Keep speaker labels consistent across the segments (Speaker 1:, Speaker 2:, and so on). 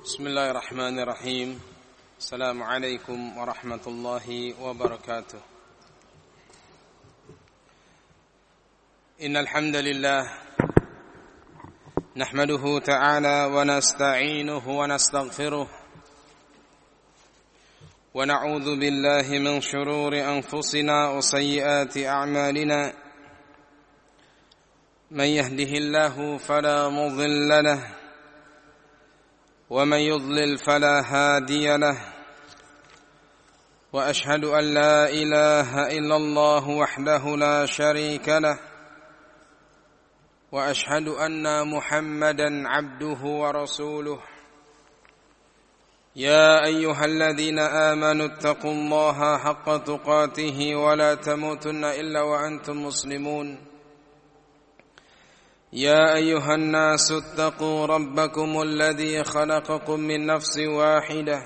Speaker 1: بسم الله الرحمن الرحيم. السلام عليكم ورحمة الله وبركاته. إن الحمد لله نحمده تعالى ونستعينه ونستغفره ونعوذ بالله من شرور أنفسنا وسيئات أعمالنا. من يهده الله فلا مضل له ومن يضلل فلا هادي له وأشهد أن لا إله إلا الله وحده لا شريك له وأشهد أن محمدا عبده ورسوله. يا أيها الذين آمنوا اتقوا الله حق تقاته ولا تموتن إلا وأنتم مسلمون. يا أيها الناس اتقوا ربكم الذي خلقكم من نفس واحدة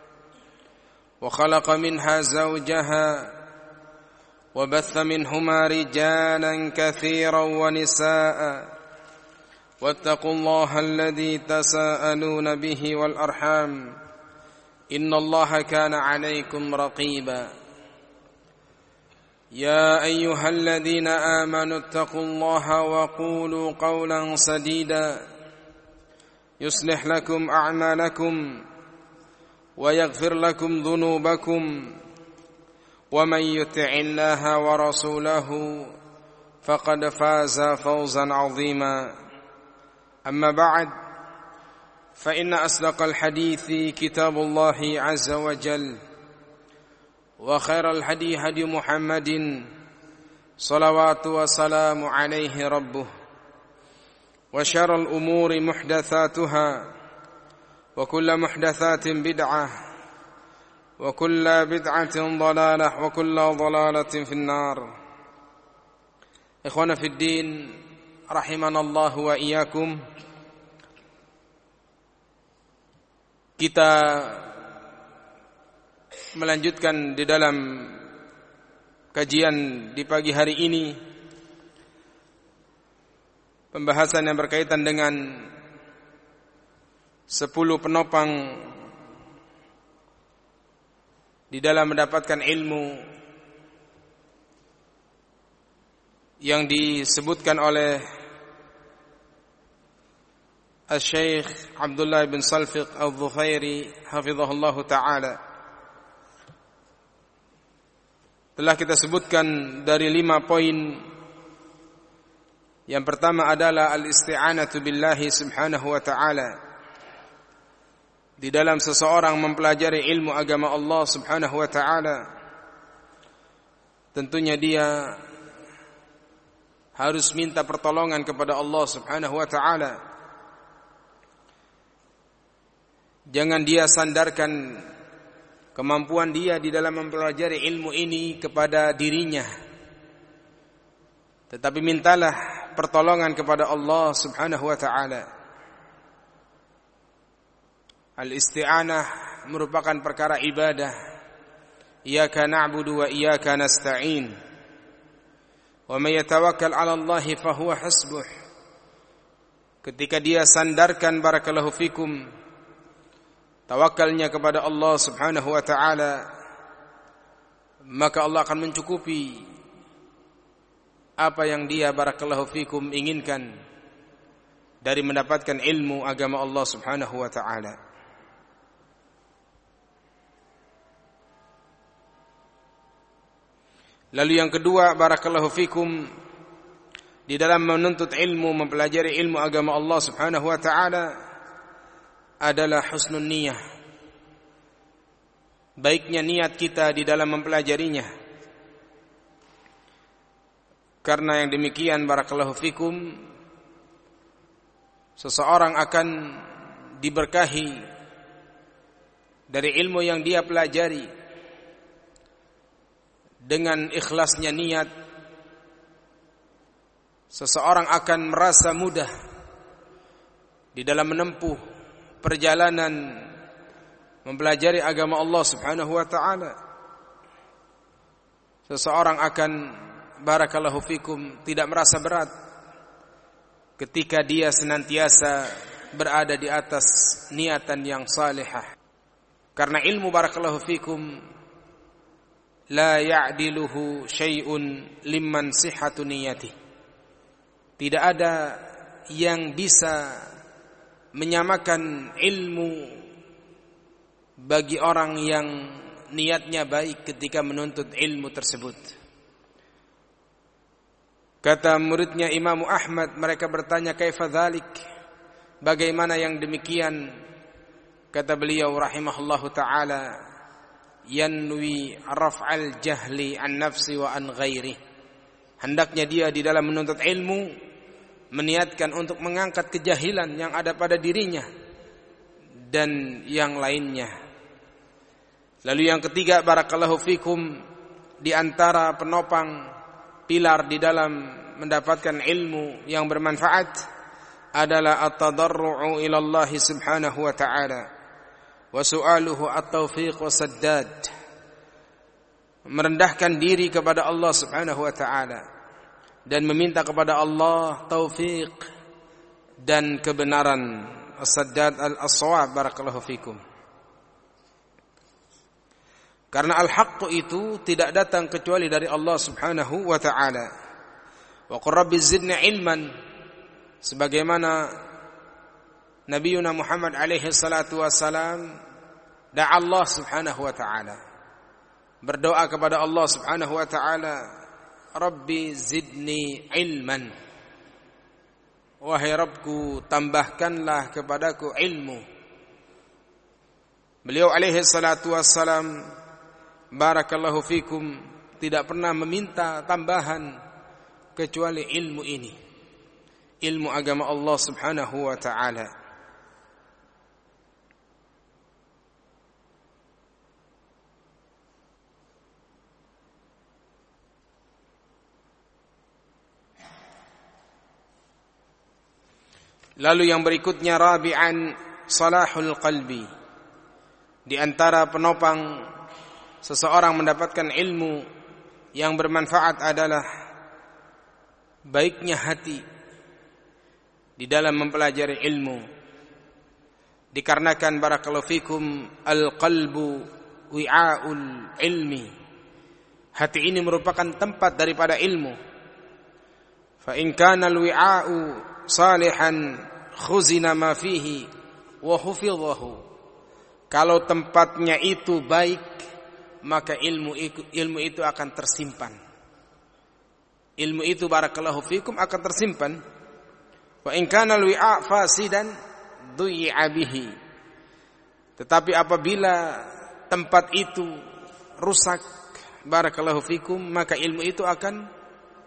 Speaker 1: وخلق منها زوجها وبث منهما رجالا كثيرا ونساء واتقوا الله الذي تساءلون به والأرحام إن الله كان عليكم رقيبا. يا أيها الذين آمنوا اتقوا الله وقولوا قولا سديدا يصلح لكم أعمالكم ويغفر لكم ذنوبكم ومن يطع الله ورسوله فقد فاز فوزا عظيما. أما بعد فإن أصدق الحديث كتاب الله عز وجل وخير الهدي هدي محمد صلوات وسلام عليه ربه وشر الأمور محدثاتها وكل محدثات بدعة وكل بدعة ضلالة وكل ضلالة في النار. إخوانا في الدين رحمنا الله وإياكم. Kita melanjutkan di dalam kajian di pagi hari ini pembahasan yang berkaitan dengan 10 penopang di dalam mendapatkan ilmu yang disebutkan oleh Al-Syeikh Abdullah bin Salfiq Al-Dhufairi hafizahullah ta'ala. Telah kita sebutkan dari 5 poin. Yang pertama adalah al-isti'anatu billahi subhanahu wa ta'ala. Di dalam seseorang mempelajari ilmu agama Allah subhanahu wa ta'ala, tentunya dia harus minta pertolongan kepada Allah subhanahu wa ta'ala. Jangan dia sandarkan kemampuan dia di dalam mempelajari ilmu ini kepada dirinya, tetapi mintalah pertolongan kepada Allah subhanahu wa ta'ala. Al-isti'anah merupakan perkara ibadah. Iyyaka na'budu wa iyyaka nasta'in. Wa may yatawakkal 'ala Allahi fahuwa hasbuh. Ketika dia sandarkan barakallahu fikum tawakalnya kepada Allah subhanahu wa ta'ala, maka Allah akan mencukupi apa yang dia barakallahu fikum inginkan dari mendapatkan ilmu agama Allah subhanahu wa ta'ala. Lalu yang kedua barakallahu fikum, di dalam menuntut ilmu, mempelajari ilmu agama Allah subhanahu wa ta'ala adalah husnul niyah. Baiknya niat kita di dalam mempelajarinya. Karena yang demikian barakallahu fikum, seseorang akan diberkahi dari ilmu yang dia pelajari. Dengan ikhlasnya niat, seseorang akan merasa mudah di dalam menempuh perjalanan mempelajari agama Allah subhanahu wa ta'ala. Seseorang akan barakallahu fikum tidak merasa berat ketika dia senantiasa berada di atas niatan yang salihah. Karena ilmu barakallahu fikum la ya'diluhu syai'un liman sihhatu niyati. Tidak ada yang bisa menyamakan ilmu bagi orang yang niatnya baik ketika menuntut ilmu tersebut. Kata muridnya Imam Ahmad, mereka bertanya, kaifa dzalik? Bagaimana yang demikian? Kata beliau rahimahullahu taala, yanwi raf'al jahli an nafsi wa an ghairi. Hendaknya dia di dalam menuntut ilmu meniatkan untuk mengangkat kejahilan yang ada pada dirinya dan yang lainnya. Lalu yang ketiga, barakallahu fikum, di antara penopang pilar di dalam mendapatkan ilmu yang bermanfaat adalah at-tadarru'u ila Allah subhanahu wa ta'ala wa su'aluhu at-taufiq wa saddad. Merendahkan diri kepada Allah subhanahu wa ta'ala dan meminta kepada Allah taufik dan kebenaran, as-saddad al-shawab, barakallahu fikum. Karena al-haqq itu tidak datang kecuali dari Allah subhanahu wa ta'ala. Wa qur rabbi zidni ilman, sebagaimana Nabiuna Muhammad alaihi salatu wassalam da'a Allah subhanahu wa ta'ala, berdoa kepada Allah subhanahu wa ta'ala, Rabbi zidni ilman, wahai Rabbku tambahkanlah kepadaku ilmu. Beliau alaihi salatu wassalam, barakallahu fikum, tidak pernah meminta tambahan kecuali ilmu ini, ilmu agama Allah subhanahu wa ta'ala. Lalu yang berikutnya, rabi'an salahul qalbi. Di antara penopang seseorang mendapatkan ilmu yang bermanfaat adalah baiknya hati di dalam mempelajari ilmu. Dikarenakan barakallahu fikum al-qalbu wi'aul ilmi. Hati ini merupakan tempat daripada ilmu. Fa in kana al-wi'a'u salihan khuzina ma fihi wa hufidhahu. Kalau tempatnya itu baik, maka ilmu itu akan tersimpan. Ilmu itu barakallahu fikum akan tersimpan. Wa in kana al-wi'a' fasidan du'i'a bihi. Tetapi apabila tempat itu rusak, barakallahu fikum, maka ilmu itu akan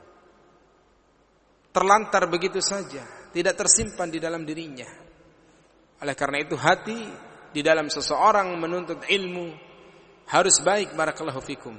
Speaker 1: terlantar begitu saja, tidak tersimpan di dalam dirinya. Oleh karena itu hati di dalam seseorang menuntut ilmu harus baik, barakallahu fikum.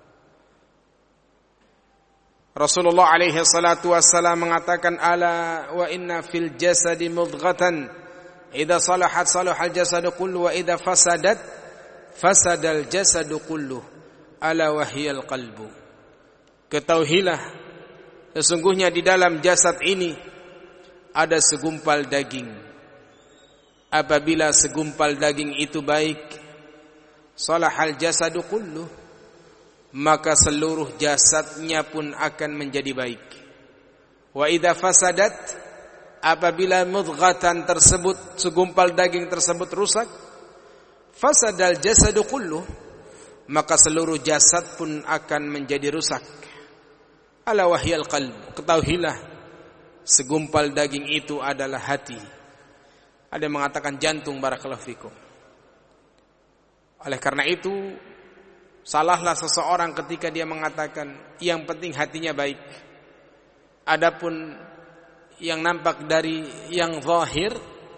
Speaker 1: Rasulullah alaihi salatu wassalam mengatakan, ala wa inna fil jasadi mudghatan idza salahat salahal jasadu kullu wa idza fasadat fasadal jasadu kullu ala wa hiyal qalbu. Ketahuilah, sesungguhnya di dalam jasad ini ada segumpal daging. Apabila segumpal daging itu baik, salahal jasadu kullu, maka seluruh jasadnya pun akan menjadi baik. Wa idza fasadat, apabila mudghatan tersebut, segumpal daging tersebut rusak, fasadal jasadu kullu, maka seluruh jasad pun akan menjadi rusak. Ala wahyal qalb, ketahuilah segumpal daging itu adalah hati. Ada yang mengatakan jantung, barakallahu fikum. Oleh karena itu, salahlah seseorang ketika dia mengatakan yang penting hatinya baik. Adapun yang nampak dari yang zahir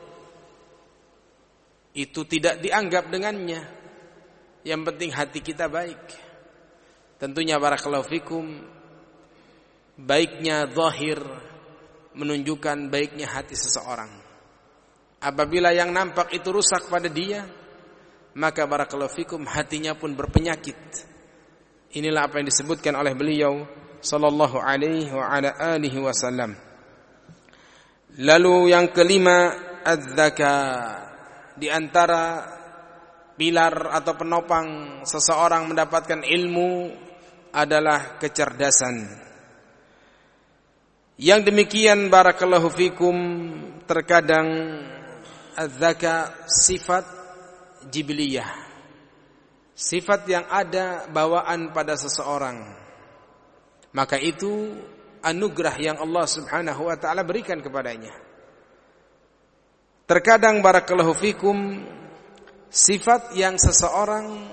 Speaker 1: itu tidak dianggap dengannya. Yang penting hati kita baik. Tentunya barakallahu fikum, baiknya zahir menunjukkan baiknya hati seseorang. Apabila yang nampak itu rusak pada dia, maka barakallahu fikum hatinya pun berpenyakit. Inilah apa yang disebutkan oleh beliau sallallahu alaihi wa ala alihi wasallam. Lalu yang kelima, az-zaka, di antara pilar atau penopang seseorang mendapatkan ilmu adalah kecerdasan. Yang demikian barakallahu fikum terkadang az-zaka sifat jibiliyah, sifat yang ada bawaan pada seseorang. Maka itu anugerah yang Allah Subhanahu wa taala berikan kepadanya. Terkadang barakallahu fikum sifat yang seseorang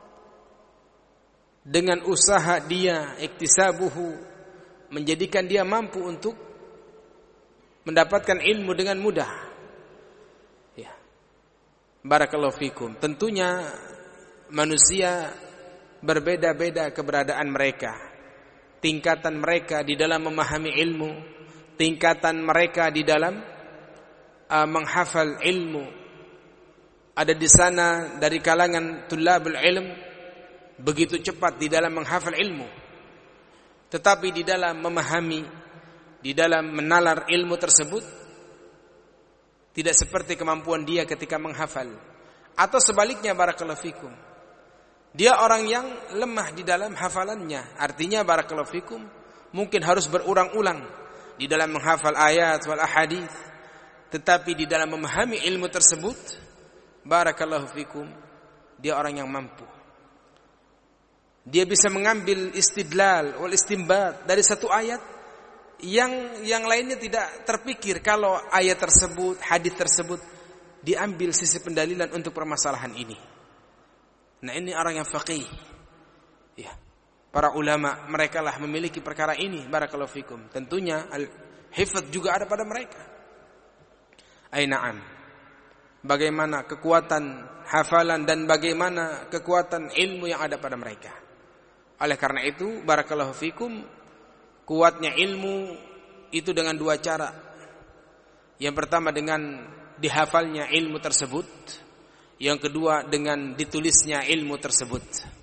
Speaker 1: dengan usaha dia iktisabuhu menjadikan dia mampu untuk mendapatkan ilmu dengan mudah. Ya. Barakallahu fikum. Tentunya manusia berbeda-beda keberadaan mereka. Tingkatan mereka di dalam memahami ilmu, tingkatan mereka di dalam menghafal ilmu. Ada di sana dari kalangan tulabul ilm begitu cepat di dalam menghafal ilmu. Tetapi di dalam memahami, di dalam menalar ilmu tersebut tidak seperti kemampuan dia ketika menghafal. Atau sebaliknya barakallahu fikum, dia orang yang lemah di dalam hafalannya. Artinya barakallahu fikum mungkin harus berulang-ulang di dalam menghafal ayat wal ahadits, tetapi di dalam memahami ilmu tersebut barakallahu fikum dia orang yang mampu. Dia bisa mengambil istidlal wal istinbat dari satu ayat yang lainnya tidak terpikir kalau ayat tersebut, hadis tersebut diambil sisi pendalilan untuk permasalahan ini. Nah, ini orang yang faqih. Ya. Para ulama mereka lah memiliki perkara ini barakallahu fikum. Tentunya al-hifdz juga ada pada mereka. Na'am. Bagaimana kekuatan hafalan dan bagaimana kekuatan ilmu yang ada pada mereka. Oleh karena itu barakallahu fikum, kuatnya ilmu itu dengan dua cara. Yang pertama dengan dihafalnya ilmu tersebut, yang kedua dengan ditulisnya ilmu tersebut.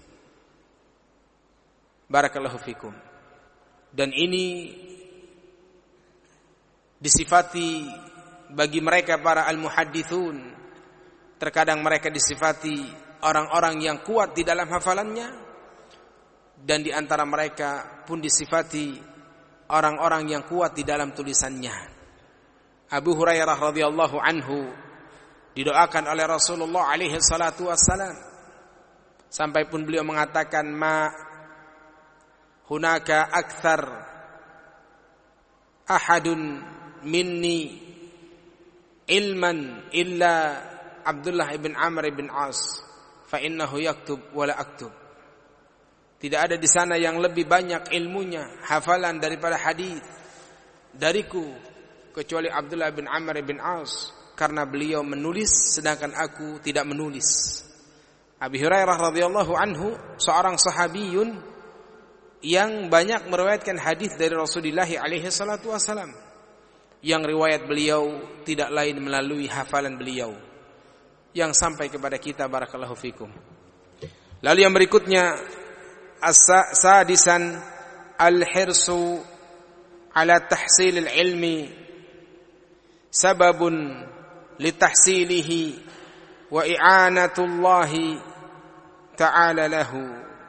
Speaker 1: Barakallahu fikum. Dan ini disifati bagi mereka para al-muhaddithun. Terkadang mereka disifati orang-orang yang kuat di dalam hafalannya, dan di antara mereka pun disifati orang-orang yang kuat di dalam tulisannya. Abu Hurairah radhiyallahu anhu didoakan oleh Rasulullah alaihi salatu wassalam, sampai pun beliau mengatakan, ma hunaka akthar ahadun minni ilman illa Abdullah ibn Amr ibn As fa innahu yaktub wa la aktub. Tidak ada di sana yang lebih banyak ilmunya, hafalan daripada hadis dariku kecuali Abdullah bin Amr bin As, karena beliau menulis sedangkan aku tidak menulis. Abu Hurairah radhiyallahu anhu seorang sahabiyun yang banyak meriwayatkan hadis dari Rasulullah alaihi salatu wasalam, yang riwayat beliau tidak lain melalui hafalan beliau yang sampai kepada kita barakallahu fikum. Lalu yang berikutnya sadisan al-hirsu ala tahsil al-ilmi sababun litahsilihi wa i'anatullahi ta'ala lahu.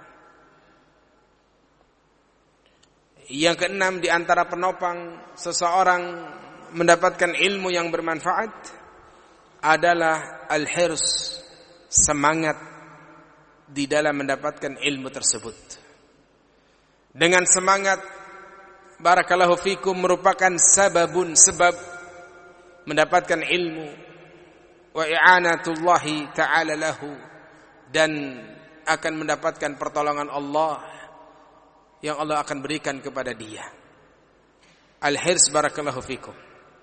Speaker 1: Yang keenam di antara penopang seseorang mendapatkan ilmu yang bermanfaat adalah al-hirs, semangat di dalam mendapatkan ilmu tersebut. Dengan semangat barakallahu fikum merupakan sebab mendapatkan ilmu, wa i'anatullahi ta'ala lahu, dan akan mendapatkan pertolongan Allah yang Allah akan berikan kepada dia. Al-hirs barakallahu fikum.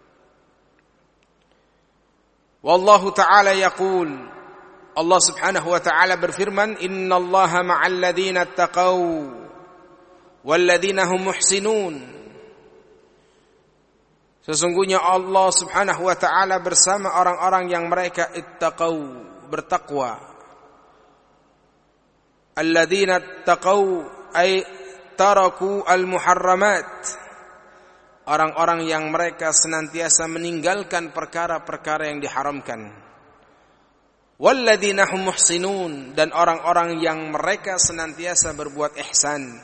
Speaker 1: Wallahu ta'ala yaqul, Allah subhanahu wa ta'ala berfirman, innallaha ma'al ladzina taqaw wal ladzina hum muhsinun. Sesungguhnya Allah subhanahu wa ta'ala bersama orang-orang yang mereka ittaqaw, bertakwa. Alladzina taqaw ay taraku al-muharramat, orang-orang yang mereka senantiasa meninggalkan perkara-perkara yang diharamkan. Walladzina hum muhsinun, dan orang-orang yang mereka senantiasa berbuat ihsan.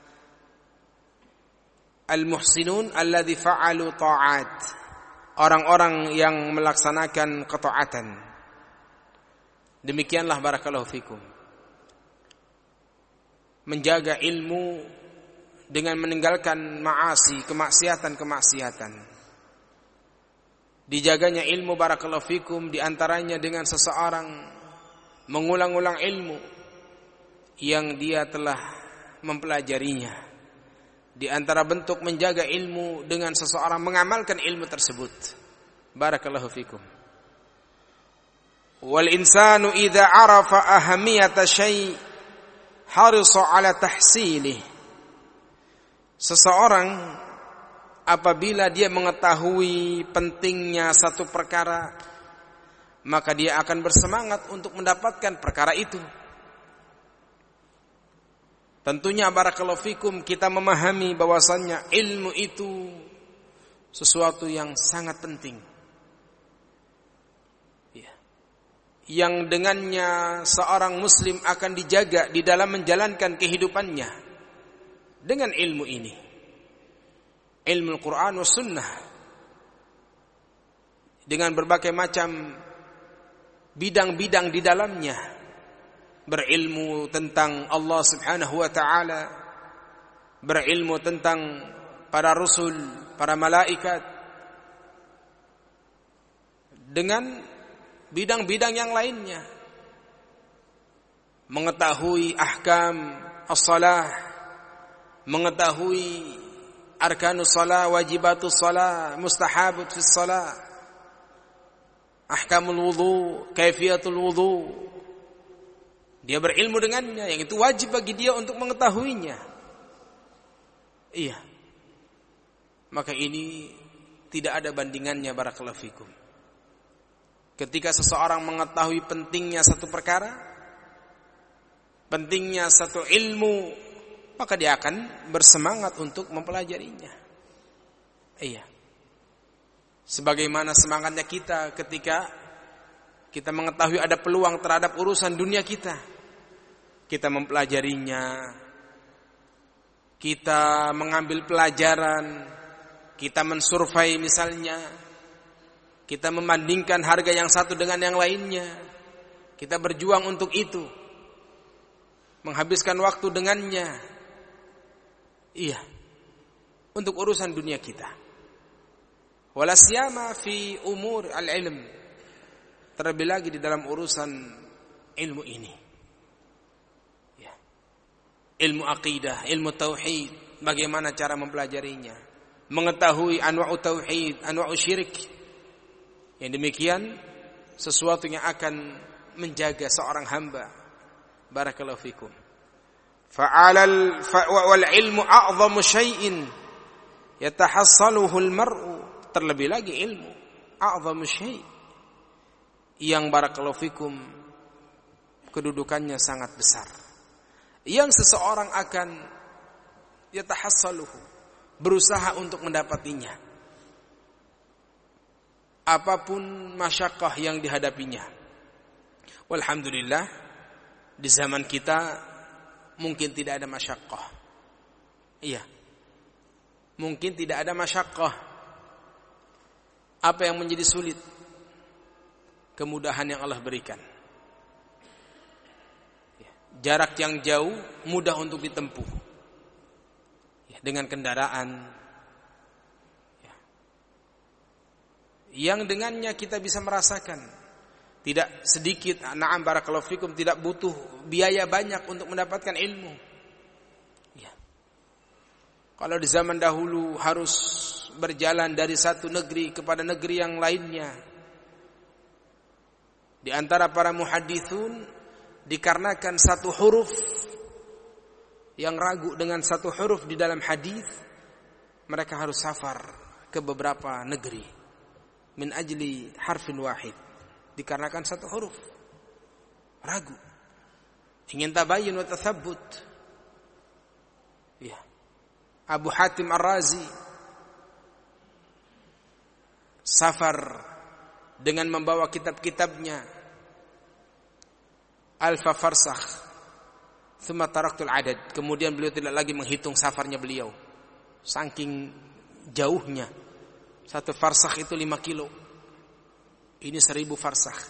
Speaker 1: Al-muhsinun alladzi fa'alu ta'at, orang-orang yang melaksanakan ketaatan. Demikianlah barakallahu fikum, menjaga ilmu dengan meninggalkan ma'asi, kemaksiatan-kemaksiatan. Dijaganya ilmu barakallahu fikum diantaranya dengan seseorang mengulang-ulang ilmu yang dia telah mempelajarinya. Di antara bentuk menjaga ilmu dengan seseorang mengamalkan ilmu tersebut. Barakallahu fikum. Wal insanu idza arafa ahamiyata syai' harisa ala tahsilih. Seseorang apabila dia mengetahui pentingnya satu perkara, maka dia akan bersemangat untuk mendapatkan perkara itu. Tentunya barakallahu fikum kita memahami bahwasannya ilmu itu sesuatu yang sangat penting, yang dengannya seorang muslim akan dijaga di dalam menjalankan kehidupannya dengan ilmu ini, ilmu Al-Quran wa Sunnah, dengan berbagai macam bidang-bidang di dalamnya. Berilmu tentang Allah subhanahu wa ta'ala, berilmu tentang para rasul, para malaikat, dengan bidang-bidang yang lainnya. Mengetahui ahkam as-salah, mengetahui arkanus salah, wajibatus salah, mustahabut fis salah, ahkamul wudu, kaifiyatul wudu. Dia berilmu dengannya, yang itu wajib bagi dia untuk mengetahuinya. Iya. Maka ini tidak ada bandingannya barakallahu fikum. Ketika seseorang mengetahui pentingnya satu perkara, pentingnya satu ilmu, maka dia akan bersemangat untuk mempelajarinya. Iya. Sebagaimana semangatnya kita ketika kita mengetahui ada peluang terhadap urusan dunia kita, kita mempelajarinya, kita mengambil pelajaran, kita mensurvei misalnya, kita membandingkan harga yang satu dengan yang lainnya, kita berjuang untuk itu, menghabiskan waktu dengannya. Iya, untuk urusan dunia kita. Wala siyama fi umur al-ilm, terlebih lagi di dalam urusan ilmu ini. Ya. Ilmu akidah, ilmu tauhid, bagaimana cara mempelajarinya, mengetahui anwa'u tauhid, anwa'u syirik. Yang demikian sesuatu yang akan menjaga seorang hamba. Barakallahu fikum. Wal ilmu a'zamu syai'in yatahassaluhu al-mar'u, terlebih lagi ilmu a'zamu syai', yang barakallahu fikum kedudukannya sangat besar, yang seseorang akan yatahassaluhu, berusaha untuk mendapatinya apapun masyaqqah yang dihadapinya. Walhamdulillah di zaman kita mungkin tidak ada masyaqqah. Iya, mungkin tidak ada masyaqqah. Apa yang menjadi sulit? Kemudahan yang Allah berikan. Jarak yang jauh mudah untuk ditempuh dengan kendaraan, yang dengannya kita bisa merasakan tidak sedikit, na'am barakallahu fikum, tidak butuh biaya banyak untuk mendapatkan ilmu. Kalau di zaman dahulu harus berjalan dari satu negeri kepada negeri yang lainnya, di antara para muhadithun dikarenakan satu huruf yang ragu dengan satu huruf di dalam hadis, mereka harus safar ke beberapa negeri min ajli harfin wahid, dikarenakan satu huruf ragu, ingin tabayyun wa tathabbut. Ya. Abu Hatim Ar-Razi safar dengan membawa kitab-kitabnya alfa farsakh, thumma taraktul adad. Kemudian beliau tidak lagi menghitung safarnya beliau, saking jauhnya. Satu farsakh itu 5 kilo, ini 1000 farsakh.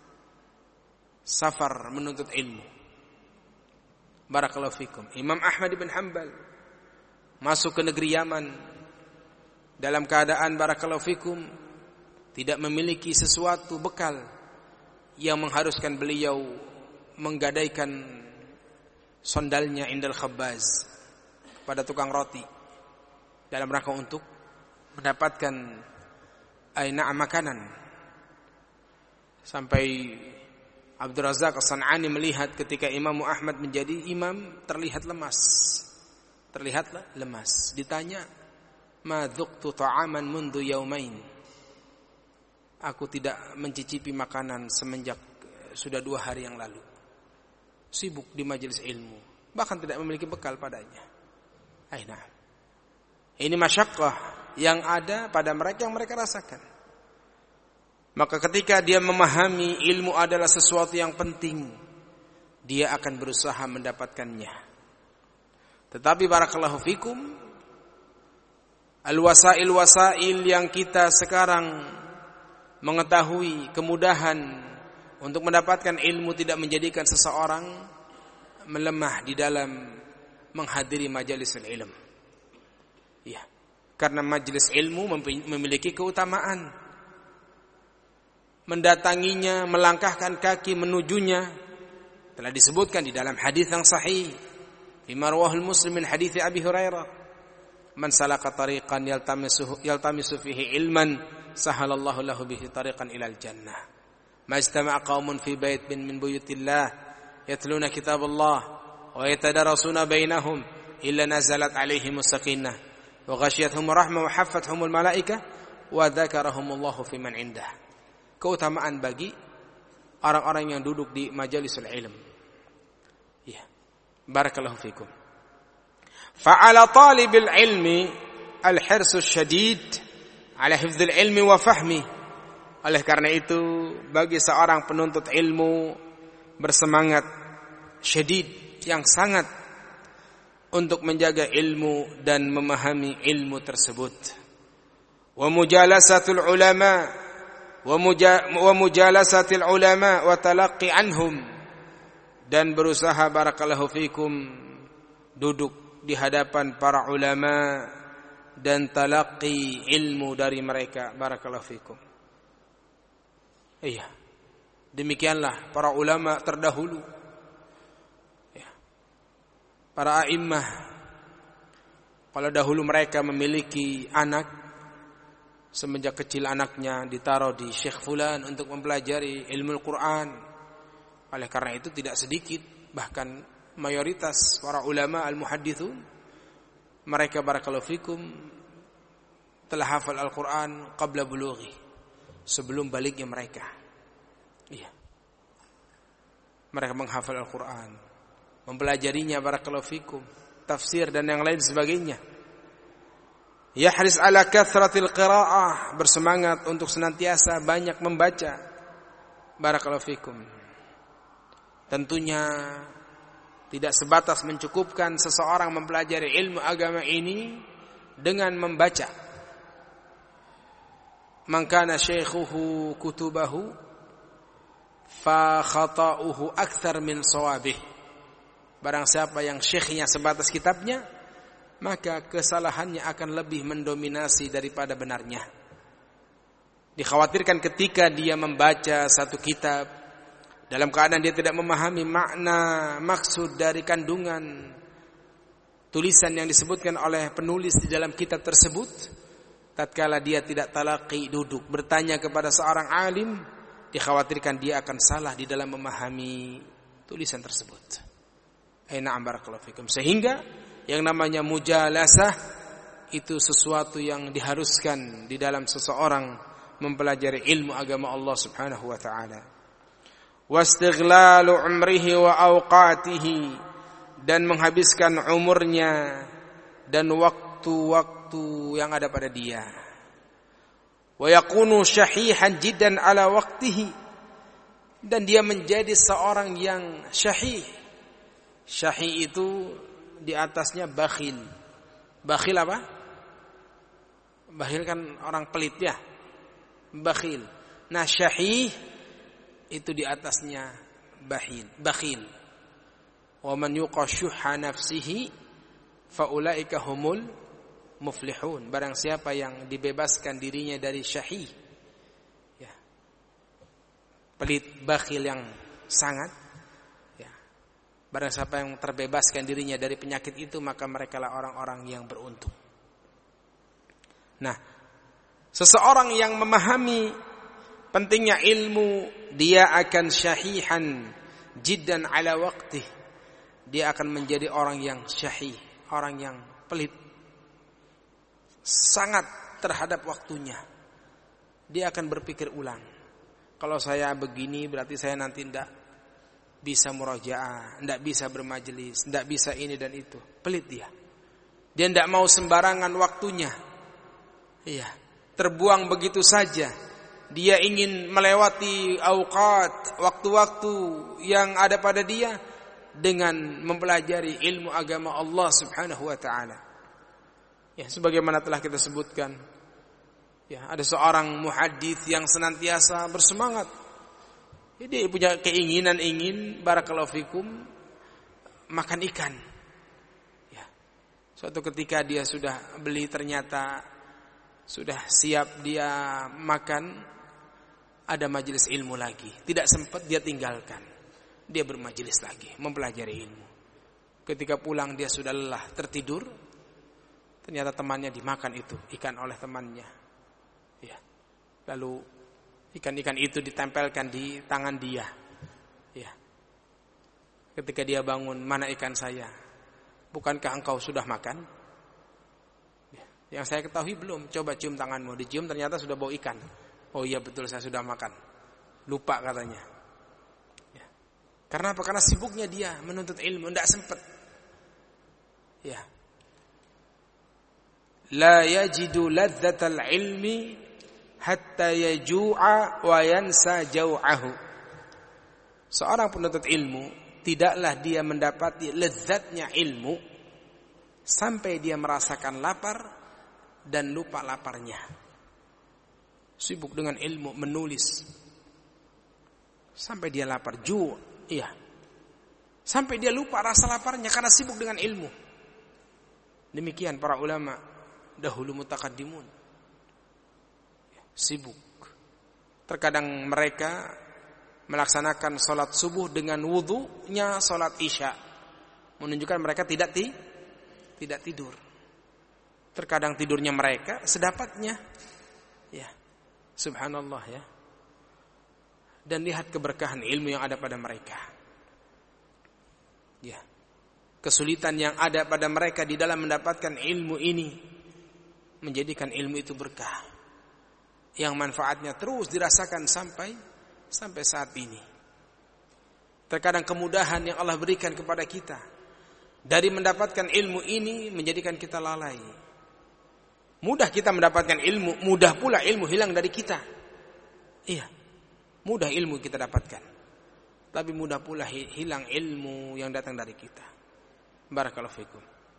Speaker 1: Safar menuntut ilmu. Barakallahu fikum. Imam Ahmad bin Hanbal masuk ke negeri Yaman dalam keadaan barakallahu fikum tidak memiliki sesuatu bekal yang mengharuskan beliau menggadaikan sondalnya indal khabbaz pada tukang roti dalam rangka untuk mendapatkan makanan. Sampai Abdul Razak As-San'ani melihat ketika Imam Ahmad menjadi imam terlihat lemas. Ditanya, "Ma dhuqtu ta'aman mundu yaumain." Aku tidak mencicipi makanan semenjak sudah 2 hari yang lalu. Sibuk di majelis ilmu, bahkan tidak memiliki bekal padanya. Ini masyaqqah yang ada pada mereka yang mereka rasakan. Maka ketika dia memahami ilmu adalah sesuatu yang penting, dia akan berusaha mendapatkannya. Tetapi barakallahu fikum, al-wasail yang kita sekarang mengetahui kemudahan untuk mendapatkan ilmu tidak menjadikan seseorang melemah di dalam menghadiri majelis ilmu. Ya, karena majelis ilmu memiliki keutamaan. Mendatanginya, melangkahkan kaki menujunya telah disebutkan di dalam hadis yang sahih. Bima rawahul Muslim min hadits Abi Hurairah, "Man salaka tariqan yaltamisu fihi ilman, sahalallahu lahu bihi tariqan ilal jannah." Majtama'a qaumun fi baitin min buyutillah yatluna kitaballah wa yatadarasuna bainahum illa nazalat alaihimus sakinah wa ghasyiyatuhum rahmah wa haffathumul malaikah wa dzakarahumullahu fi man indah. Keutamaan bagi orang-orang yang duduk di majalisul ilm. Ya. Barakallahu fikum. Fa'ala talibil ilmi al-hirsus syadid ala hifdzil ilmi wa fahmi. Oleh karena itu, bagi seorang penuntut ilmu bersemangat syadid yang sangat untuk menjaga ilmu dan memahami ilmu tersebut. Wa mujalasatul ulama wa mujalasatil ulama wa talaqqi anhum, dan berusaha barakallahu fikum duduk di hadapan para ulama dan talaqqi ilmu dari mereka. Barakallahu fikum. Iya, demikianlah para ulama terdahulu, ya. Para a'immah, kalau dahulu mereka memiliki anak, semenjak kecil anaknya ditaruh di Syekh Fulan untuk mempelajari ilmu Al-Quran. Oleh karena itu tidak sedikit, bahkan mayoritas para ulama al-muhaddithun, mereka barakallahu fikum telah hafal Al-Quran qabla bulughi, sebelum baliknya mereka. Iya. Mereka menghafal Al-Quran, mempelajarinya barakallahu fikum, tafsir dan yang lain sebagainya. Yahris ala kathratil qiraah, bersemangat untuk senantiasa banyak membaca. Barakallahu fikum. Tentunya tidak sebatas mencukupkan seseorang mempelajari ilmu agama ini dengan membaca. Man kana syaikhuhu kutubahu fa khata'uhu akthar min shawabih. Barang siapa yang syekhnya sebatas kitabnya, maka kesalahannya akan lebih mendominasi daripada benarnya. Dikhawatirkan ketika dia membaca satu kitab dalam keadaan dia tidak memahami makna, maksud dari kandungan tulisan yang disebutkan oleh penulis di dalam kitab tersebut, tatkala dia tidak talaqi, duduk bertanya kepada seorang alim, dikhawatirkan dia akan salah di dalam memahami tulisan tersebut. Na'am barakallahu fikum. Sehingga yang namanya mujalasah itu sesuatu yang diharuskan di dalam seseorang mempelajari ilmu agama Allah Subhanahu wa taala. Wastighlalu umrihi wa awqatihi, dan menghabiskan umurnya dan waktu-waktu yang ada pada dia. wa yakunu syahihan jiddan ala waqtihi, dan dia menjadi seorang yang syahih. Syahih itu di atasnya bakhil. Bakhil apa? Bakhil kan orang pelit ya. Bakhil. Nah, syahih itu di atasnya bakhil. Wa man yuqashuha nafsihi faulaika humul muflihun. Barang siapa yang dibebaskan dirinya dari syahih, ya, pelit, bakhil yang sangat, ya, barang siapa yang terbebaskan dirinya dari penyakit itu, maka merekalah orang-orang yang beruntung. Nah, seseorang yang memahami pentingnya ilmu, dia akan syahihan jiddan ala waqtih. Dia akan menjadi orang yang syahih, orang yang pelit, sangat terhadap waktunya. Dia akan berpikir ulang. Kalau saya begini berarti saya nanti tidak bisa murajaah, tidak bisa bermajelis, tidak bisa ini dan itu. Pelit dia. Dia tidak mau sembarangan waktunya. Iya, terbuang begitu saja. Dia ingin melewati awqat, waktu-waktu yang ada pada dia dengan mempelajari ilmu agama Allah Subhanahu wa taala. Ya, sebagaimana telah kita sebutkan, ya, ada seorang muhadits yang senantiasa bersemangat. Dia punya keinginan ingin barakallahu fikum makan ikan. Ya. Suatu ketika dia sudah beli, ternyata sudah siap dia makan, ada majelis ilmu lagi. Tidak sempat dia tinggalkan. Dia bermajelis lagi, mempelajari ilmu. Ketika pulang dia sudah lelah, tertidur. Ternyata temannya dimakan itu ikan oleh temannya. Ya. Lalu ikan-ikan itu ditempelkan di tangan dia. Ya. Ketika dia bangun, mana ikan saya? Bukankah engkau sudah makan? Ya. Yang saya ketahui belum. Coba cium tanganmu. Dicium ternyata sudah bau ikan. Oh iya betul, saya sudah makan. Lupa katanya. Ya. Karena apa? Karena sibuknya dia menuntut ilmu, tidak sempat. Ya. La yajidu ladzatal ilmi hatta yaju'a wa yansa jau'ahu. Seorang penuntut ilmu tidaklah dia mendapati lezatnya ilmu sampai dia merasakan lapar dan lupa laparnya. Sibuk dengan ilmu, menulis sampai dia lapar, iya. Sampai dia lupa rasa laparnya karena sibuk dengan ilmu. Demikian para ulama dahulu mutaqaddimun, sibuk. Terkadang mereka melaksanakan salat subuh dengan wudunya salat isya, menunjukkan mereka tidak tidur. Terkadang tidurnya mereka sedapatnya, ya, subhanallah ya. Dan lihat keberkahan ilmu yang ada pada mereka, ya. Kesulitan yang ada pada mereka di dalam mendapatkan ilmu ini menjadikan ilmu itu berkah, yang manfaatnya terus dirasakan sampai saat ini. Terkadang kemudahan yang Allah berikan kepada kita dari mendapatkan ilmu ini menjadikan kita lalai. Mudah kita mendapatkan ilmu, mudah pula ilmu hilang dari kita. Iya, mudah ilmu kita dapatkan, tapi mudah pula hilang ilmu yang datang dari kita. Barakallahu fikum.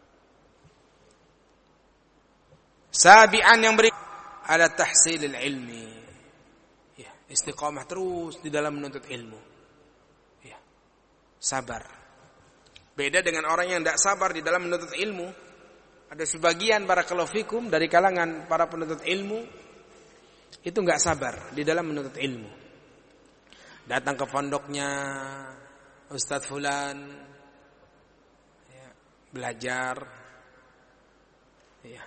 Speaker 1: Sabi'an yang berikut ala tahsilil ilmi. Ya, istiqamah terus di dalam menuntut ilmu. Ya, sabar. Beda dengan orang yang tidak sabar di dalam menuntut ilmu. Ada sebagian barakallahu fikum dari kalangan para penuntut ilmu itu enggak sabar di dalam menuntut ilmu. Datang ke pondoknya Ustadz Fulan, ya, belajar, ya.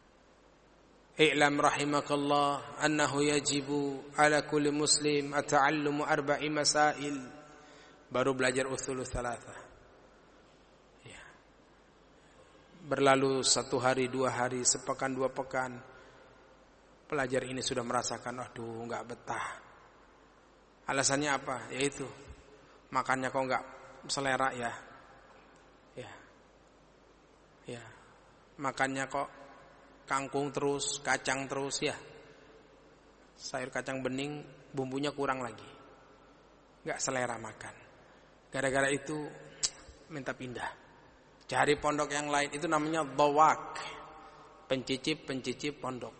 Speaker 1: I'lam rahimakallah annahu yajibu ala kulli muslim at-ta'allumu arba'i masail. Baru belajar ushul tsalatsa. Ya. Berlalu 1 hari, 2 hari, sepekan, 2 pekan, pelajar ini sudah merasakan, aduh enggak betah. Alasannya apa? Yaitu makannya kok enggak selera ya. Ya. Ya. Makannya kok kangkung terus, kacang terus ya. sayur kacang bening bumbunya kurang lagi, nggak selera makan. Gara-gara itu minta pindah, cari pondok yang lain. Itu namanya dhawak, pencicip pondok.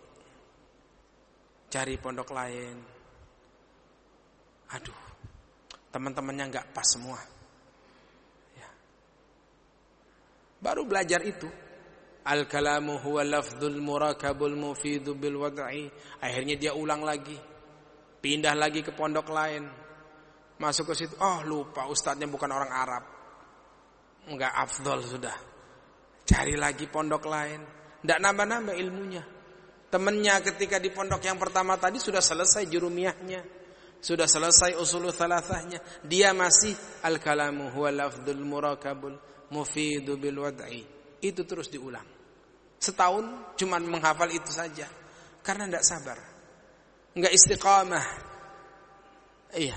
Speaker 1: Cari pondok lain, aduh, teman-temannya nggak pas semua. Ya. Baru belajar itu. Al-kalamu huwa lafdzul murakabul mufidu bil wad'i. Akhirnya dia ulang lagi. Pindah lagi ke pondok lain. Masuk ke situ, oh lupa ustadznya bukan orang Arab. Enggak afdol sudah. Cari lagi pondok lain. Enggak nambah-nambah ilmunya. Temannya ketika di pondok yang pertama tadi sudah selesai jurumiyahnya. Sudah selesai usulul thalathahnya. Dia masih al-kalamu huwa lafdzul murakabul mufidu bil wad'i. Itu terus diulang. Setahun cuman menghafal itu saja. Karena tidak sabar. Enggak istiqamah. Iya.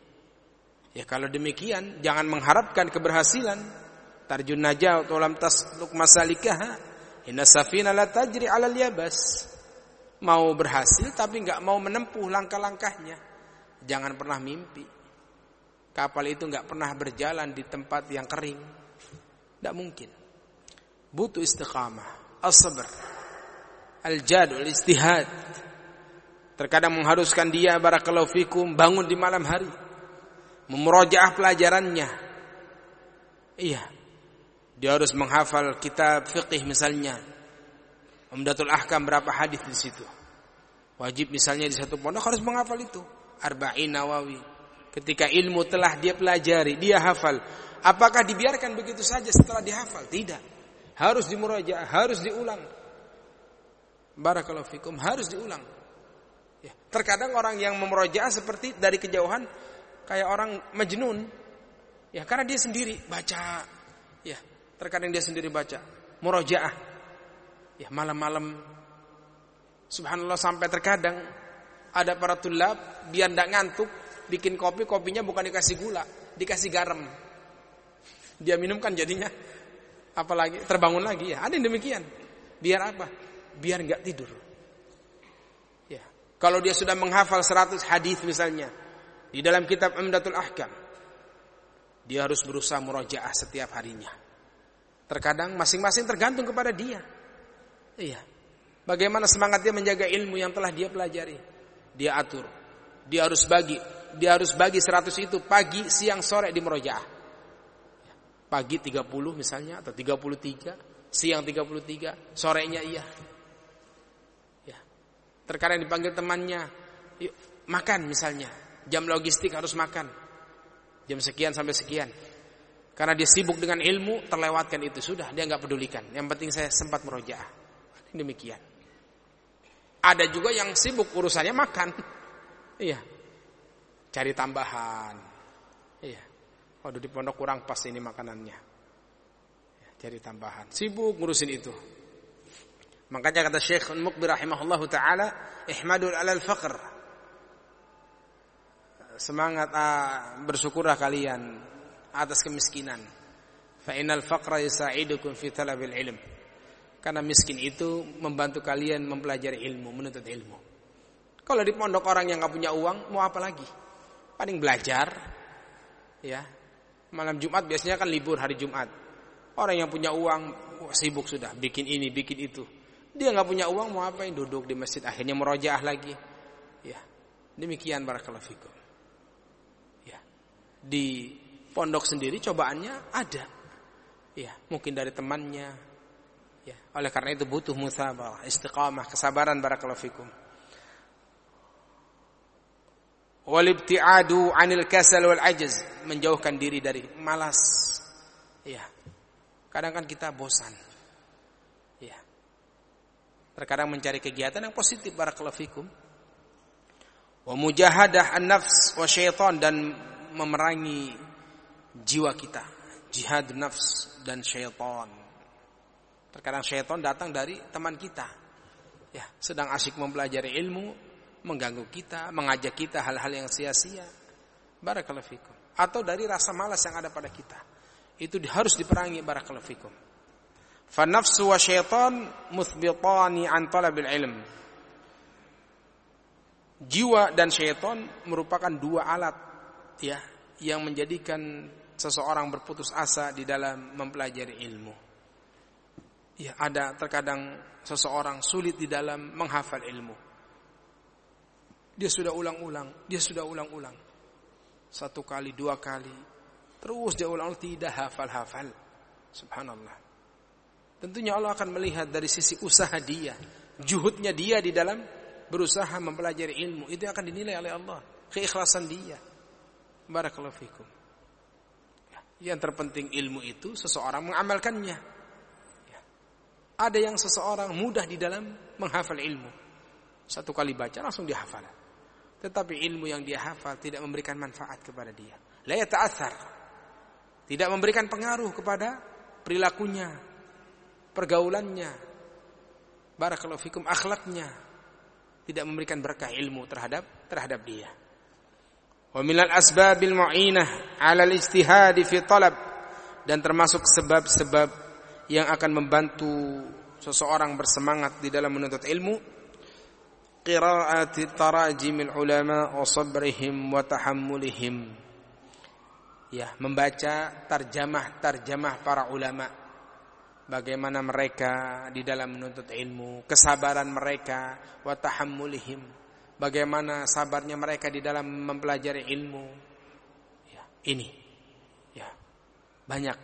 Speaker 1: Ya kalau demikian jangan mengharapkan keberhasilan. Tarjun najah wa lam tasluk masalikaha. Inna safina la tajri 'alal yabas. Mau berhasil tapi enggak mau menempuh langkah-langkahnya. Jangan pernah mimpi. Kapal itu enggak pernah berjalan di tempat yang kering. Tidak mungkin. Butuh istiqamah, as-sabr, al-jad, al-istihad. Terkadang mengharuskan dia barakallahu fikum bangun di malam hari, memurajaah pelajarannya. Iya, dia harus menghafal kitab fiqih misalnya, Umdatul Ahkam berapa hadis di situ. Wajib misalnya di satu pondok harus menghafal itu. Arba'in Nawawi. Ketika ilmu telah dia pelajari, dia hafal. Apakah dibiarkan begitu saja setelah dihafal? Tidak. Harus dimurajaah, harus diulang. Barakallahu fikum, harus diulang. Ya, terkadang orang yang memurajaah seperti dari kejauhan kayak orang majnun. Ya, karena dia sendiri baca. Ya, terkadang dia sendiri baca, murajaah. Ya, malam-malam subhanallah sampai terkadang ada para tulab biar enggak ngantuk, bikin kopi, kopinya bukan dikasih gula, dikasih garam. Dia minum kan jadinya apalagi terbangun lagi ya. Ada yang demikian. Biar apa? Biar enggak tidur. Ya. Kalau dia sudah menghafal 100 hadis misalnya di dalam kitab Umdatul Ahkam, dia harus berusaha murajaah setiap harinya. Terkadang masing-masing tergantung kepada dia. Iya. Bagaimana semangat dia menjaga ilmu yang telah dia pelajari. Dia atur. Dia harus bagi 100 itu pagi, siang, sore di murajaah. Pagi 30 misalnya atau 33, siang 33, sorenya iya. Ya. Terkadang dipanggil temannya, yuk makan misalnya. Jam logistik harus makan. Jam sekian sampai sekian. Karena dia sibuk dengan ilmu, terlewatkan itu sudah, dia enggak pedulikan. Yang penting saya sempat murojaah. Demikian. Ada juga yang sibuk urusannya makan. Iya. Cari tambahan. Iya. Waduh di pondok kurang pas ini makanannya. Ya, cari tambahan. Sibuk ngurusin itu. Makanya kata Syekh Al-Muqbir rahimahullahu taala, ihmadul 'alal faqr. Semangat bersyukurlah kalian atas kemiskinan. Fa innal faqra yusa'idukum fi talabil ilm. Karena miskin itu membantu kalian mempelajari ilmu, menuntut ilmu. Kalau di pondok orang yang enggak punya uang, mau apa lagi? Paling belajar. Ya. Malam Jumat biasanya kan libur hari Jumat. Orang yang punya uang sibuk sudah bikin ini, bikin itu. Dia enggak punya uang mau apain? Duduk di masjid akhirnya murojaah lagi. Ya. Demikian barakallahu fikum. Ya. Di pondok sendiri cobaannya ada. Ya, mungkin dari temannya. Ya, oleh karena itu butuh musabarah, istiqamah, kesabaran barakallahu fikum. Wal ibtiadu 'anil kasal wal ajz, menjauhkan diri dari malas. Ya. Kadang kan kita bosan. Ya. Terkadang mencari kegiatan yang positif barakallahu fikum. Wa mujahadah an-nafs wa syaitan, dan memerangi jiwa kita. Jihad nafs dan syaitan. Terkadang syaitan datang dari teman kita. Ya, sedang asyik mempelajari ilmu, mengganggu kita, mengajak kita hal-hal yang sia-sia. Barakallahu fikum. Atau dari rasa malas yang ada pada kita. Itu harus diperangi barakallahu fikum. Fa nafsu wa syaitan muthbitani an talabil ilm. Jiwa dan syaitan merupakan dua alat ya yang menjadikan seseorang berputus asa di dalam mempelajari ilmu. Ya, ada terkadang seseorang sulit di dalam menghafal ilmu. Dia sudah ulang-ulang. Satu kali, dua kali. Terus dia ulang, tidak hafal-hafal. Subhanallah. Tentunya Allah akan melihat dari sisi usaha dia, juhudnya dia di dalam berusaha mempelajari ilmu. Itu akan dinilai oleh Allah, keikhlasan dia. Barakallahu fikum. Yang terpenting ilmu itu seseorang mengamalkannya. Ada yang seseorang mudah di dalam menghafal ilmu. Satu kali baca langsung dihafal. Tetapi ilmu yang dia hafal tidak memberikan manfaat kepada dia. La yata'athar. Tidak memberikan pengaruh kepada perilakunya, pergaulannya, barakallahu fikum, akhlaknya. Tidak memberikan berkah ilmu terhadap dia. Wa minal asbabil mu'inah 'ala al-ijtihad fi talab, dan termasuk sebab-sebab yang akan membantu seseorang bersemangat di dalam menuntut ilmu, qira'ati tarajimil ulama wa sabrihim wa tahammulihim. Ya, membaca tarjamah para ulama. Bagaimana mereka di dalam menuntut ilmu, kesabaran mereka, wa tahammulihim. Bagaimana sabarnya mereka di dalam mempelajari ilmu. Ya, ini. Ya. Banyak.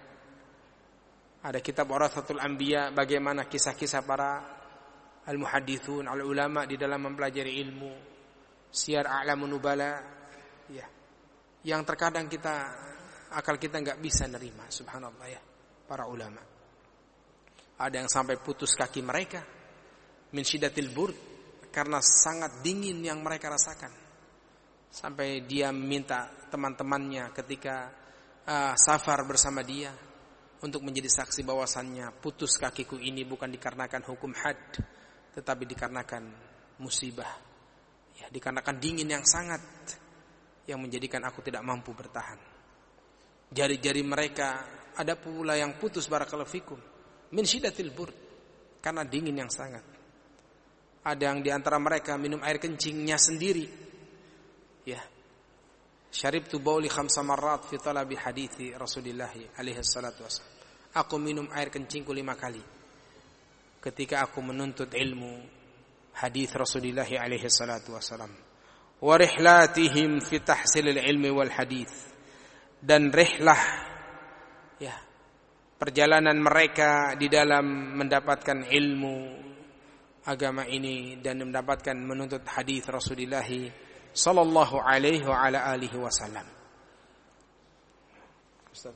Speaker 1: Ada kitab Warathatul Anbiya, bagaimana kisah-kisah para al-muhadithun, al-ulama di dalam mempelajari ilmu. Siyar A'lamun Nubala. Ya. Yang terkadang akal kita enggak bisa nerima, subhanallah ya, para ulama. Ada yang sampai putus kaki mereka min syiddatil burd, karena sangat dingin yang mereka rasakan. Sampai dia meminta teman-temannya ketika safar bersama dia untuk menjadi saksi bahwasannya putus kakiku ini bukan dikarenakan hukum had, tetapi dikarenakan musibah. Ya, dikarenakan dingin yang sangat yang menjadikan aku tidak mampu bertahan. Jari-jari mereka ada pula yang putus, barakallahu fikum, min syiddatil burd, karena dingin yang sangat. Ada yang di antara mereka minum air kencingnya sendiri. Ya. Syaribtu bauli khamsa marrat fi talabi hadithi Rasulillah alaihi salatu wasallam. Aku minum air kencingku 5 kali ketika aku menuntut ilmu hadis Rasulillah alaihi salatu wasallam. Wa rihlatihim fi tahsilil ilmi wal hadis. Dan rihlah, ya, perjalanan mereka di dalam mendapatkan ilmu agama ini dan mendapatkan menuntut hadis Rasulullah sallallahu alaihi wa ala alihi wasallam. Ustaz,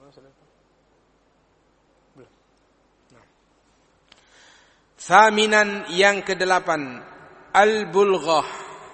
Speaker 1: belum. Nah. Thaminan, yang ke-8, al-bulghah.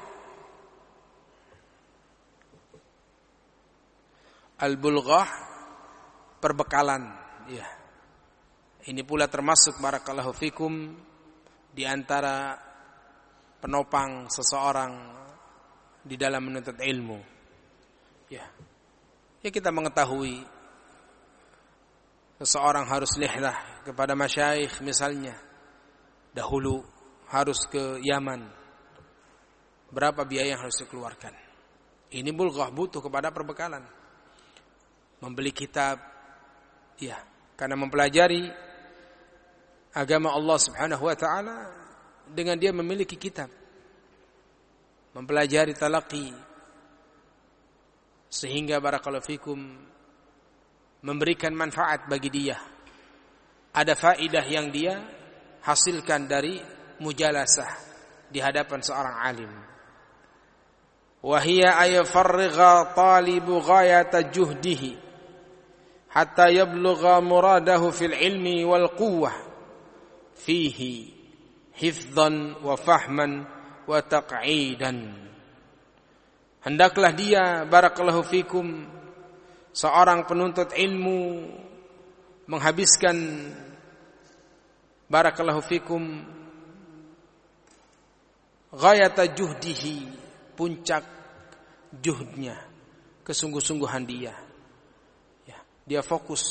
Speaker 1: Al-bulghah, perbekalan, ya. Ini pula termasuk, barakallahu fikum, di antara penopang seseorang di dalam menuntut ilmu. Ya. Ya, kita mengetahui seseorang harus lihlah kepada masyayikh misalnya. Dahulu harus ke Yaman. Berapa biaya yang harus dikeluarkan? Ini bulghah, butuh kepada perbekalan. Membeli kitab, ya, karena mempelajari agama Allah Subhanahu wa taala dengan dia memiliki kitab, mempelajari talaqi, sehingga barakallahu fikum memberikan manfaat bagi dia. Ada faedah yang dia hasilkan dari mujalasah di hadapan seorang alim. Wa hiya ayafarrigha talibu ghayata juhdihi hatta yablugha muradahu fil ilmi wal quwwah fihi hifdzan wa fahman wa taq'idan. Hendaklah dia, barakallahu fikum, seorang penuntut ilmu menghabiskan, barakallahu fikum, ghayata juhdihi, puncak juhdnya, kesungguh-sungguhan dia. Ya, dia fokus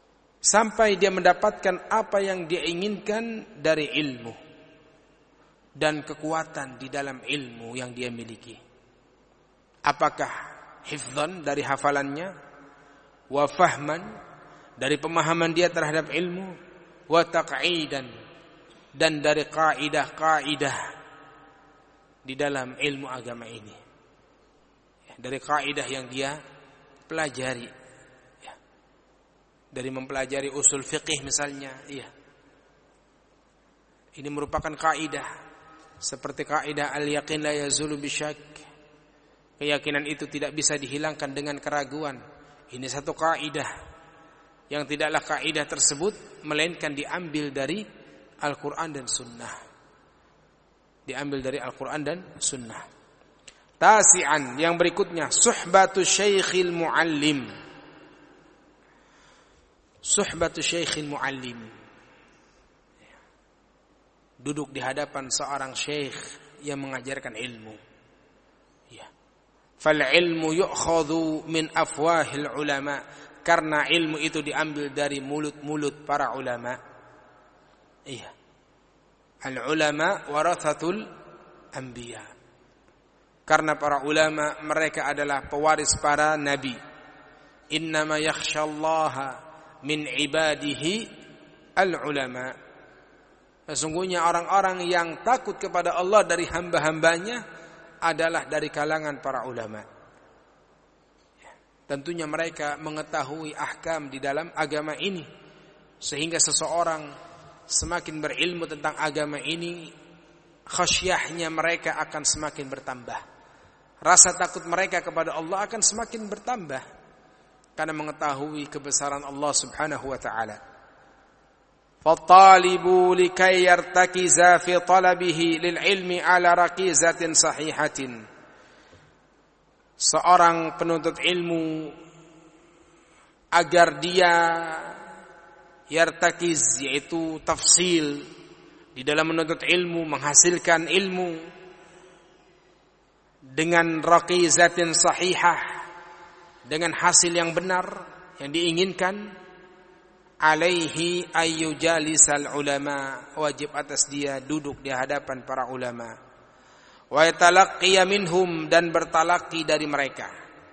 Speaker 1: sampai dia mendapatkan apa yang dia inginkan dari ilmu. dan kekuatan di dalam ilmu yang dia miliki. Apakah hifdzan dari hafalannya, wa fahman dari pemahaman dia terhadap ilmu, wa taq'idan dan dari kaidah-kaidah di dalam ilmu agama ini. Dari kaidah yang dia pelajari, dari mempelajari usul fiqih misalnya, ini merupakan kaidah seperti kaidah al-yaqin la yazulu bisyak. Keyakinan itu tidak bisa dihilangkan dengan keraguan. Ini satu kaidah yang tidaklah kaidah tersebut melainkan diambil dari Al-Qur'an dan Sunnah. Diambil dari Al-Qur'an dan Sunnah. Tasi'an, yang berikutnya, suhbatu syekhil muallim. Suhbatu syekhil muallim. Duduk di hadapan seorang syekh yang mengajarkan ilmu. Fal ilmu yu'khadhu min afwahil ulama, karena ilmu itu diambil dari mulut-mulut para ulama. Al ulama warathatul anbiya. Karena para ulama mereka adalah pewaris para nabi. Innama yakhshallaha min ibadihi al ulama. Sesungguhnya orang-orang yang takut kepada Allah dari hamba-hambanya adalah dari kalangan para ulama. Tentunya mereka mengetahui ahkam di dalam agama ini, sehingga seseorang semakin berilmu tentang agama ini, khasyahnya mereka akan semakin bertambah. Rasa takut mereka kepada Allah akan semakin bertambah karena mengetahui kebesaran Allah Subhanahu wa taala. Fattalibu likay yartakiza fi talabihi lil ilmi ala raqizatin sahihatin. Seorang penuntut ilmu agar dia yartakiz, yaitu tafsil di dalam menuntut ilmu, menghasilkan ilmu dengan raqizatin sahihah, dengan hasil yang benar yang diinginkan, alaihi ayyujalisal ulama, wajib atas dia duduk di hadapan para ulama, wa yatalaqqiya minhum, dan bertalaqi dari mereka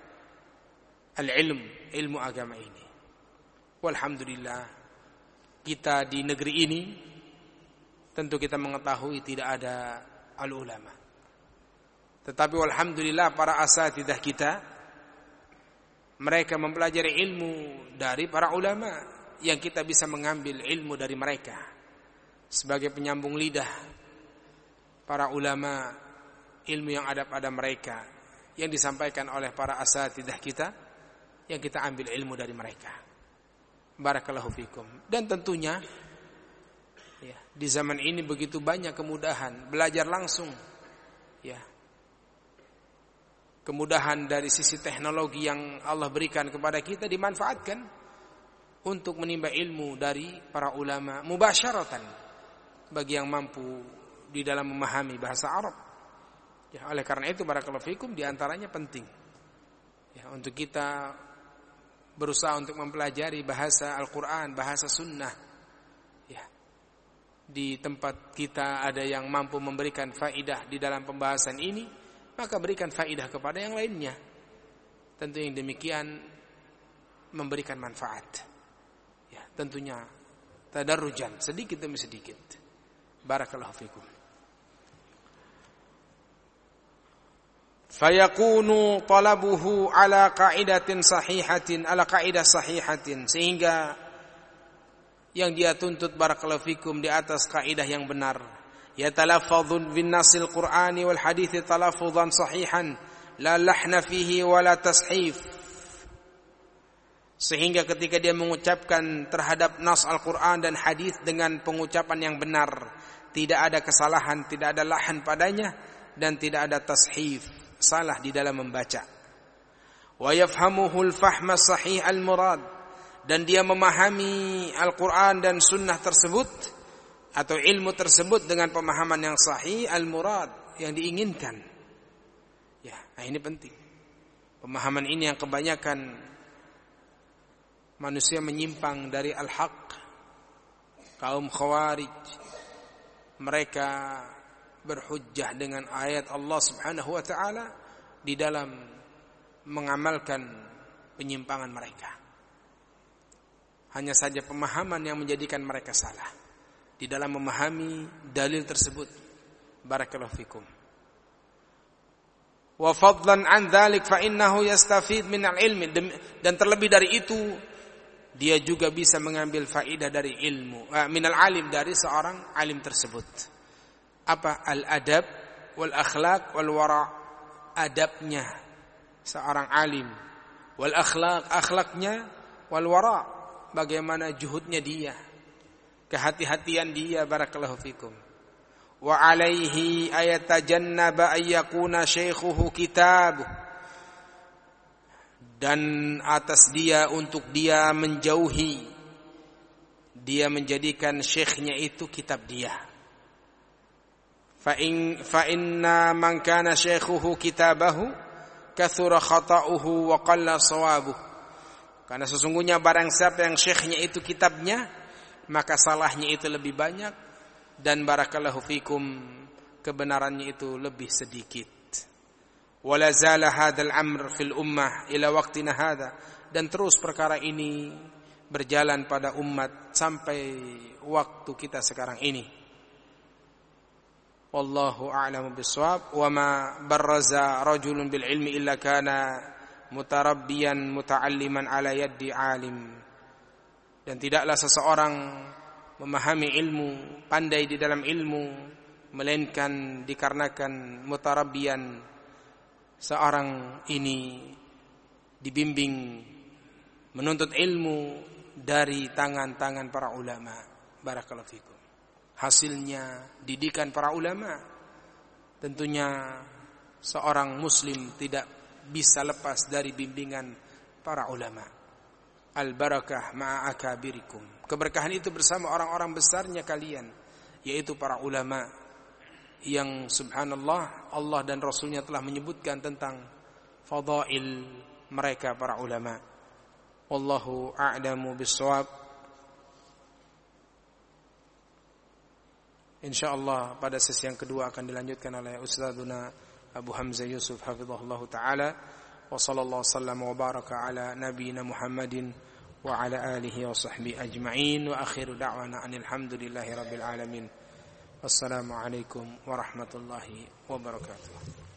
Speaker 1: ilmu agama ini. Walhamdulillah, kita di negeri ini tentu kita mengetahui tidak ada al-ulama. Tetapi walhamdulillah para asatidzah kita, mereka mempelajari ilmu dari para ulama, yang kita bisa mengambil ilmu dari mereka sebagai penyambung lidah para ulama, ilmu yang ada pada mereka yang disampaikan oleh para asatidzah kita, yang kita ambil ilmu dari mereka. Barakallahu fikum. Dan tentunya di zaman ini begitu banyak kemudahan belajar langsung, kemudahan dari sisi teknologi yang Allah berikan kepada kita dimanfaatkan untuk menimba ilmu dari para ulama mubasyaratan bagi yang mampu di dalam memahami bahasa Arab. Oleh karena itu barakallahu fikum, di antaranya penting untuk kita berusaha untuk mempelajari bahasa Al-Qur'an, bahasa sunnah. Di tempat kita ada yang mampu memberikan faidah di dalam pembahasan ini, maka berikan faidah kepada yang lainnya. Tentu yang demikian memberikan manfaat. Tentunya tadarrujan, sedikit demi sedikit. Barakallahu fikum. Fayakunu talabuhu ala qaidatin sahihatin, ala qaidah sahihatin, sehingga yang dia tuntut barakallahu fikum di atas kaidah yang benar. Yatalaffadhu bin nasil Qur'ani wal hadits talaffuzan sahihan, la lahna fihi wala tashif. Sehingga ketika dia mengucapkan terhadap nas Al-Qur'an dan hadis dengan pengucapan yang benar, tidak ada kesalahan, tidak ada lahan padanya, dan tidak ada tashif, salah di dalam membaca. Wa yafhamuhu al-fahma sahih al-murad, dan dia memahami Al-Qur'an dan sunnah tersebut atau ilmu tersebut dengan pemahaman yang sahih al-murad, yang diinginkan. Ini penting. Pemahaman ini yang kebanyakan manusia menyimpang dari al-haq. Kaum khawarij, mereka berhujjah dengan ayat Allah Subhanahu wa taala di dalam mengamalkan penyimpangan mereka. Hanya saja pemahaman yang menjadikan mereka salah di dalam memahami dalil tersebut. Barakallahu fikum. Wa fadlan an dzalik fa innahu yastafid min al-ilmi, dan terlebih dari itu dia juga bisa mengambil faidah dari ilmu, minal alim, dari seorang alim tersebut. Apa? Al-adab wal akhlaq wal wara'. Adabnya seorang alim, wal akhlaq, akhlaknya, wal wara', bagaimana juhudnya dia, kehati-hatian dia. Barakallahu fikum. Wa alaihi ayatajannaba ayyakuna syaikhuhu kitabuh, dan atas dia untuk dia menjauhi, dia menjadikan syekhnya itu kitab dia. Fa inna man kana syaikhuhu kitabahu kathura khata'uhu wa qalla shawabuh. Karena sesungguhnya barang siapa yang syekhnya itu kitabnya, maka salahnya itu lebih banyak, dan barakallahu fikum kebenarannya itu lebih sedikit. Wala zala hadzal amr fil ummah ila waqtina hadza, dan terus perkara ini berjalan pada umat sampai waktu kita sekarang ini. Wallahu a'lamu bissawab. Wa ma barraza rajulun bil ilmi illa kana mutarabbiyan muta'alliman ala yaddi alim. Dan tidaklah seseorang memahami ilmu, pandai di dalam ilmu, melainkan dikarenakan mutarabbiyan, seorang ini dibimbing menuntut ilmu dari tangan-tangan para ulama. Barakallahu fikum. Hasilnya didikan para ulama. Tentunya seorang muslim tidak bisa lepas dari bimbingan para ulama. Al-barakah ma'a akabirikum. Keberkahan itu bersama orang-orang besarnya kalian, yaitu para ulama yang subhanallah Allah dan Rasulnya telah menyebutkan tentang fadail mereka para ulama. Wallahu a'lamu bissawab. InsyaAllah pada sesi yang kedua akan dilanjutkan oleh Ustadzuna Abu Hamzah Yusuf hafizahullah ta'ala. Wa sallallahu sallam wa baraka ala nabiyina Muhammadin wa ala alihi wa sahbihi ajma'in. Wa akhiru da'wana anil hamdulillahi rabbil alamin. Wassalamualaikum warahmatullahi wabarakatuh.